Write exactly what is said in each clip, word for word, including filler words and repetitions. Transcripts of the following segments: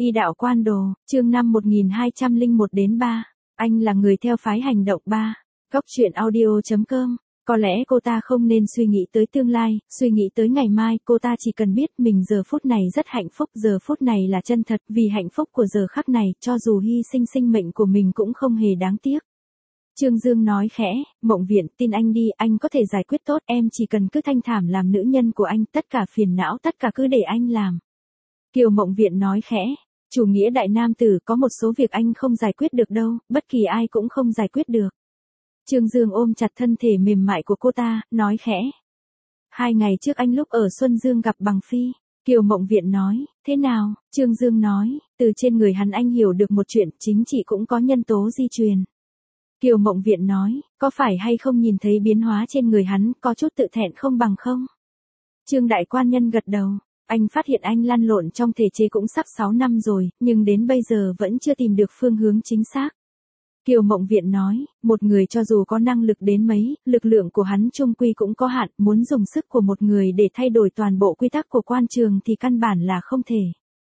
Y đạo quan đồ, chương năm một nghìn hai trăm lẻ một đến ba. Anh là người theo phái hành động ba. Góc truyện audio chấm com. Có lẽ cô ta không nên suy nghĩ tới tương lai, suy nghĩ tới ngày mai, cô ta chỉ cần biết mình giờ phút này rất hạnh phúc, giờ phút này là chân thật, vì hạnh phúc của giờ khắc này, cho dù hy sinh sinh mệnh của mình cũng không hề đáng tiếc. Trương Dương nói khẽ, Mộng Viện, tin anh đi, anh có thể giải quyết tốt, em chỉ cần cứ thanh thảm làm nữ nhân của anh, tất cả phiền não, tất cả cứ để anh làm. Kiều Mộng Viện nói khẽ, chủ nghĩa đại nam tử, có một số việc anh không giải quyết được đâu, bất kỳ ai cũng không giải quyết được. Trương Dương ôm chặt thân thể mềm mại của cô ta, nói khẽ. Hai ngày trước anh lúc ở Xuân Dương gặp Bằng Phi. Kiều Mộng Viện nói, thế nào? Trương Dương nói, từ trên người hắn anh hiểu được một chuyện, chính trị cũng có nhân tố di truyền. Kiều Mộng Viện nói, có phải hay không nhìn thấy biến hóa trên người hắn, có chút tự thẹn không bằng không? Trương Đại Quan Nhân gật đầu, anh phát hiện anh lăn lộn trong thể chế cũng sắp sáu năm rồi, nhưng đến bây giờ vẫn chưa tìm được phương hướng chính xác. Kiều Mộng Viện nói, một người cho dù có năng lực đến mấy, lực lượng của hắn chung quy cũng có hạn, muốn dùng sức của một người để thay đổi toàn bộ quy tắc của quan trường thì căn bản là không thể.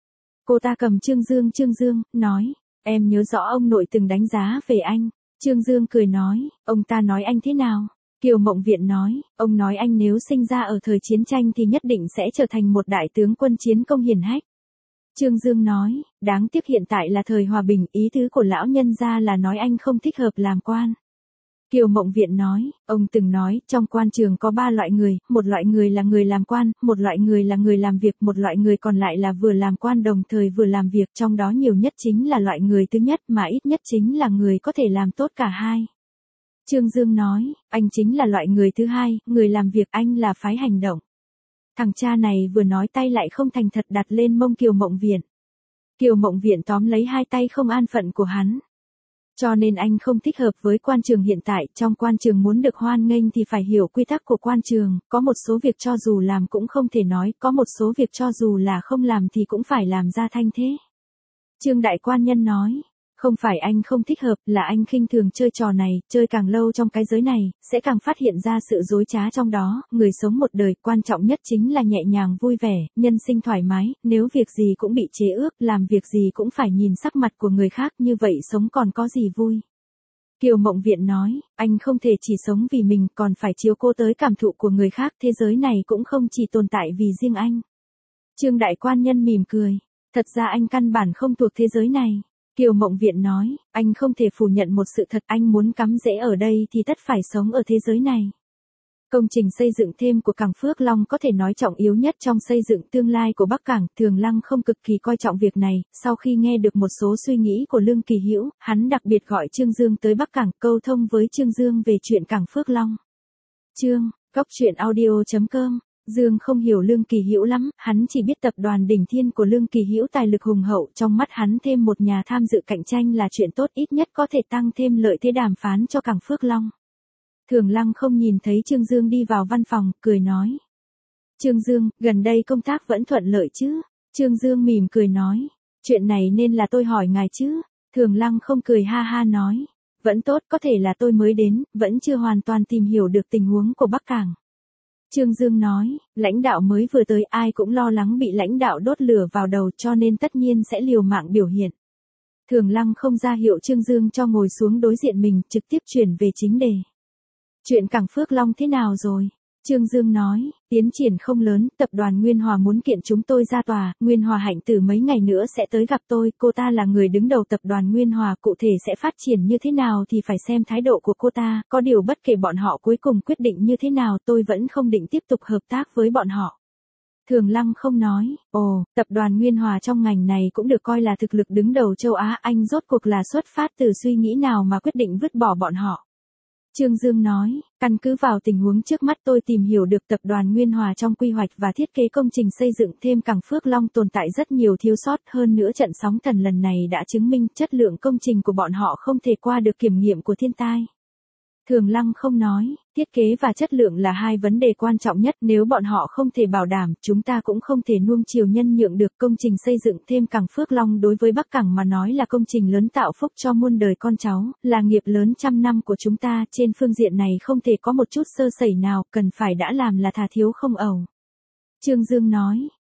Cô ta cầm Trương Dương Trương Dương, nói, em nhớ rõ ông nội từng đánh giá về anh. Trương Dương cười nói, ông ta nói anh thế nào? Kiều Mộng Viện nói, ông nói anh nếu sinh ra ở thời chiến tranh thì nhất định sẽ trở thành một đại tướng quân chiến công hiển hách. Trương Dương nói, đáng tiếc hiện tại là thời hòa bình, ý tứ của lão nhân gia là nói anh không thích hợp làm quan. Kiều Mộng Viện nói, ông từng nói, trong quan trường có ba loại người, một loại người là người làm quan, một loại người là người làm việc, một loại người còn lại là vừa làm quan đồng thời vừa làm việc, trong đó nhiều nhất chính là loại người thứ nhất mà ít nhất chính là người có thể làm tốt cả hai. Trương Dương nói, anh chính là loại người thứ hai, người làm việc, anh là phái hành động. Thằng cha này vừa nói tay lại không thành thật đặt lên mông Kiều Mộng Viện. Kiều Mộng Viện tóm lấy hai tay không an phận của hắn. Cho nên anh không thích hợp với quan trường hiện tại, trong quan trường muốn được hoan nghênh thì phải hiểu quy tắc của quan trường, có một số việc cho dù làm cũng không thể nói, có một số việc cho dù là không làm thì cũng phải làm ra thanh thế. Trương Đại Quan Nhân nói, không phải anh không thích hợp, là anh khinh thường chơi trò này, chơi càng lâu trong cái giới này, sẽ càng phát hiện ra sự dối trá trong đó, người sống một đời, quan trọng nhất chính là nhẹ nhàng vui vẻ, nhân sinh thoải mái, nếu việc gì cũng bị chế ước, làm việc gì cũng phải nhìn sắc mặt của người khác, như vậy sống còn có gì vui. Kiều Mộng Viện nói, anh không thể chỉ sống vì mình, còn phải chiếu cố tới cảm thụ của người khác, thế giới này cũng không chỉ tồn tại vì riêng anh. Trương Đại Quan Nhân mỉm cười, thật ra anh căn bản không thuộc thế giới này. Kiều Mộng Viện nói, anh không thể phủ nhận một sự thật, anh muốn cắm rễ ở đây thì tất phải sống ở thế giới này. Công trình xây dựng thêm của cảng Phước Long có thể nói trọng yếu nhất trong xây dựng tương lai của Bắc Cảng, Thường Lăng không cực kỳ coi trọng việc này, sau khi nghe được một số suy nghĩ của Lương Kỳ Hữu, hắn đặc biệt gọi Trương Dương tới Bắc Cảng, câu thông với Trương Dương về chuyện cảng Phước Long. Chương, góc truyện audio chấm com. Dương không hiểu Lương Kỳ Hữu lắm, hắn chỉ biết tập đoàn Đỉnh Thiên của Lương Kỳ Hữu tài lực hùng hậu, trong mắt hắn thêm một nhà tham dự cạnh tranh là chuyện tốt, ít nhất có thể tăng thêm lợi thế đàm phán cho cảng Phước Long. Thường Lăng không nhìn thấy Trương Dương đi vào văn phòng, cười nói. Trương Dương, gần đây công tác vẫn thuận lợi chứ? Trương Dương mỉm cười nói, chuyện này nên là tôi hỏi ngài chứ? Thường Lăng không cười ha ha nói, vẫn tốt, có thể là tôi mới đến, vẫn chưa hoàn toàn tìm hiểu được tình huống của Bắc Cảng. Trương Dương nói, lãnh đạo mới vừa tới, ai cũng lo lắng bị lãnh đạo đốt lửa vào đầu, cho nên tất nhiên sẽ liều mạng biểu hiện. Thường Lăng không ra hiệu Trương Dương cho ngồi xuống đối diện mình, trực tiếp chuyển về chính đề. Chuyện cảng Phước Long thế nào rồi? Trương Dương nói, tiến triển không lớn, tập đoàn Nguyên Hòa muốn kiện chúng tôi ra tòa, Nguyên Hòa Hạnh Tử mấy ngày nữa sẽ tới gặp tôi, cô ta là người đứng đầu tập đoàn Nguyên Hòa, cụ thể sẽ phát triển như thế nào thì phải xem thái độ của cô ta, có điều bất kể bọn họ cuối cùng quyết định như thế nào tôi vẫn không định tiếp tục hợp tác với bọn họ. Thường Lăng không nói, ồ, tập đoàn Nguyên Hòa trong ngành này cũng được coi là thực lực đứng đầu châu Á, anh rốt cuộc là xuất phát từ suy nghĩ nào mà quyết định vứt bỏ bọn họ? Trương Dương nói, căn cứ vào tình huống trước mắt tôi tìm hiểu được tập đoàn Nguyên Hòa trong quy hoạch và thiết kế công trình xây dựng thêm cảng Phước Long tồn tại rất nhiều thiếu sót, hơn nữa trận sóng thần lần này đã chứng minh chất lượng công trình của bọn họ không thể qua được kiểm nghiệm của thiên tai. Thường Lăng không nói, thiết kế và chất lượng là hai vấn đề quan trọng nhất, nếu bọn họ không thể bảo đảm, chúng ta cũng không thể nuông chiều nhân nhượng được. Công trình xây dựng thêm cảng Phước Long đối với Bắc Cảng mà nói là công trình lớn tạo phúc cho muôn đời con cháu, là nghiệp lớn trăm năm của chúng ta, trên phương diện này không thể có một chút sơ sẩy nào, cần phải đã làm là thà thiếu không ẩu. Trương Dương nói,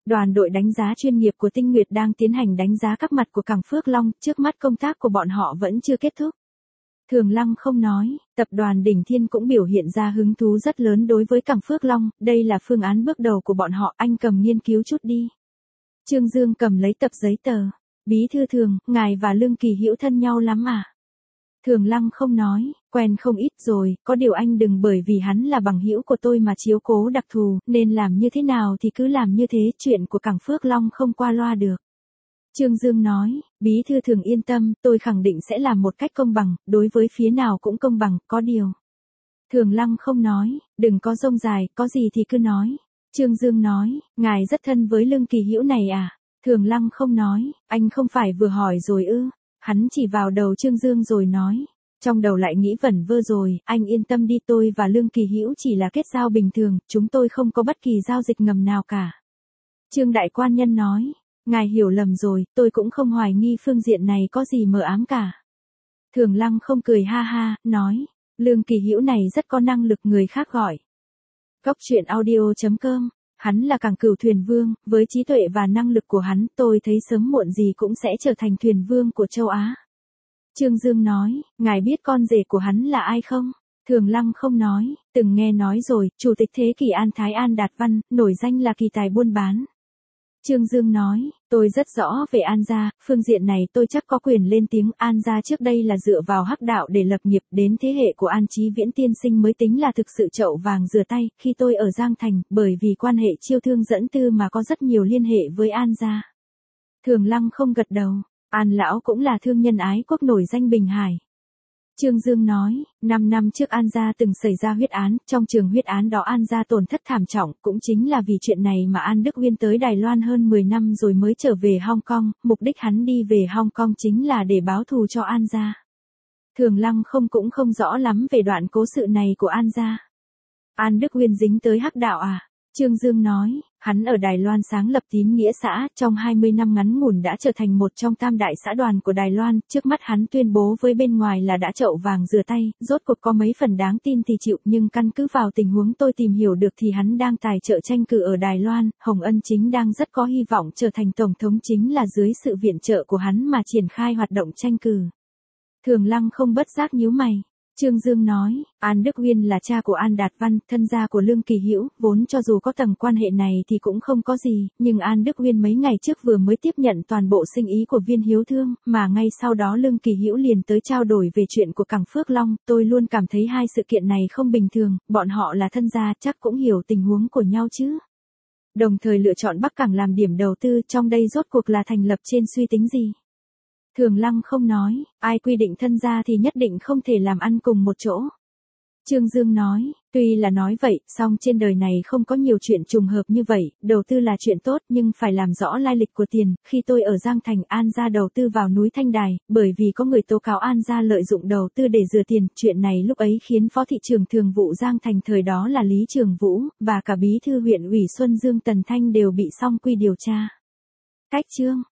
Đoàn đội đánh giá chuyên nghiệp của Tinh Nguyệt đang tiến hành đánh giá các mặt của cảng Phước Long, trước mắt công tác của bọn họ vẫn chưa kết thúc. Thường Lăng không nói, tập đoàn Đỉnh Thiên cũng biểu hiện ra hứng thú rất lớn đối với cảng Phước Long, đây là phương án bước đầu của bọn họ, anh cầm nghiên cứu chút đi. Trương Dương cầm lấy tập giấy tờ. Bí thư Thường, ngài và Lương Kỳ Hữu thân nhau lắm à? Thường Lăng không nói, quen không ít rồi, có điều anh đừng bởi vì hắn là bằng hữu của tôi mà chiếu cố đặc thù, nên làm như thế nào thì cứ làm như thế, chuyện của cảng Phước Long không qua loa được. Trương Dương nói, Bí thư Thường yên tâm, tôi khẳng định sẽ làm một cách công bằng, đối với phía nào cũng công bằng, có điều. Thường Lăng không nói, đừng có rông dài, có gì thì cứ nói. Trương Dương nói, ngài rất thân với Lương Kỳ Hữu này à? Thường Lăng không nói, anh không phải vừa hỏi rồi ư? Hắn chỉ vào đầu Trương Dương rồi nói, trong đầu lại nghĩ vẩn vơ rồi, anh yên tâm đi, tôi và Lương Kỳ Hữu chỉ là kết giao bình thường, chúng tôi không có bất kỳ giao dịch ngầm nào cả. Trương Đại Quan Nhân nói, ngài hiểu lầm rồi, tôi cũng không hoài nghi phương diện này có gì mờ ám cả. Thường Lăng không cười ha ha, nói, Lương Kỳ Hữu này rất có năng lực, người khác gọi. Cốc truyện audio chấm com, hắn là cảng Cửu thuyền vương, với trí tuệ và năng lực của hắn, tôi thấy sớm muộn gì cũng sẽ trở thành thuyền vương của châu Á. Trương Dương nói, ngài biết con rể của hắn là ai không? Thường Lăng không nói, từng nghe nói rồi, Chủ tịch Thế Kỷ An Thái An Đạt Văn, nổi danh là kỳ tài buôn bán. Trương Dương nói, tôi rất rõ về An gia, phương diện này tôi chắc có quyền lên tiếng. An gia trước đây là dựa vào hắc đạo để lập nghiệp, đến thế hệ của An Chí Viễn tiên sinh mới tính là thực sự chậu vàng rửa tay. Khi tôi ở Giang Thành, bởi vì quan hệ chiêu thương dẫn tư mà có rất nhiều liên hệ với An gia. Thường Lăng không gật đầu, An lão cũng là thương nhân ái quốc nổi danh Bình Hải. Trương Dương nói, năm năm trước An gia từng xảy ra huyết án, trong trường huyết án đó An gia tổn thất thảm trọng, cũng chính là vì chuyện này mà An Đức Uyên tới Đài Loan hơn mười năm rồi mới trở về Hong Kong, mục đích hắn đi về Hong Kong chính là để báo thù cho An gia. Thường Lăng không cũng không rõ lắm về đoạn cố sự này của An gia. An Đức Uyên dính tới hắc đạo à? Trương Dương nói, hắn ở Đài Loan sáng lập Tín Nghĩa xã, trong hai mươi năm ngắn ngủn đã trở thành một trong tam đại xã đoàn của Đài Loan, trước mắt hắn tuyên bố với bên ngoài là đã chậu vàng rửa tay, rốt cuộc có mấy phần đáng tin thì chịu, nhưng căn cứ vào tình huống tôi tìm hiểu được thì hắn đang tài trợ tranh cử ở Đài Loan, Hồng Ân chính đang rất có hy vọng trở thành tổng thống, chính là dưới sự viện trợ của hắn mà triển khai hoạt động tranh cử. Thường Lăng không bất giác nhíu mày. Trương Dương nói, An Đức Uyên là cha của An Đạt Văn, thân gia của Lương Kỳ Hữu, vốn cho dù có tầng quan hệ này thì cũng không có gì, nhưng An Đức Uyên mấy ngày trước vừa mới tiếp nhận toàn bộ sinh ý của Viên Hiếu Thương, mà ngay sau đó Lương Kỳ Hữu liền tới trao đổi về chuyện của cảng Phước Long, tôi luôn cảm thấy hai sự kiện này không bình thường, bọn họ là thân gia chắc cũng hiểu tình huống của nhau chứ. Đồng thời lựa chọn Bắc Cảng làm điểm đầu tư, trong đây rốt cuộc là thành lập trên suy tính gì? Thường Lăng không nói, ai quy định thân gia thì nhất định không thể làm ăn cùng một chỗ. Trương Dương nói, tuy là nói vậy, song trên đời này không có nhiều chuyện trùng hợp như vậy, đầu tư là chuyện tốt nhưng phải làm rõ lai lịch của tiền. Khi tôi ở Giang Thành, An gia đầu tư vào núi Thanh Đài, bởi vì có người tố cáo An gia lợi dụng đầu tư để rửa tiền, chuyện này lúc ấy khiến Phó thị trưởng thường vụ Giang Thành thời đó là Lý Trường Vũ, và cả bí thư huyện ủy Xuân Dương Tần Thanh đều bị song quy điều tra. Cách chương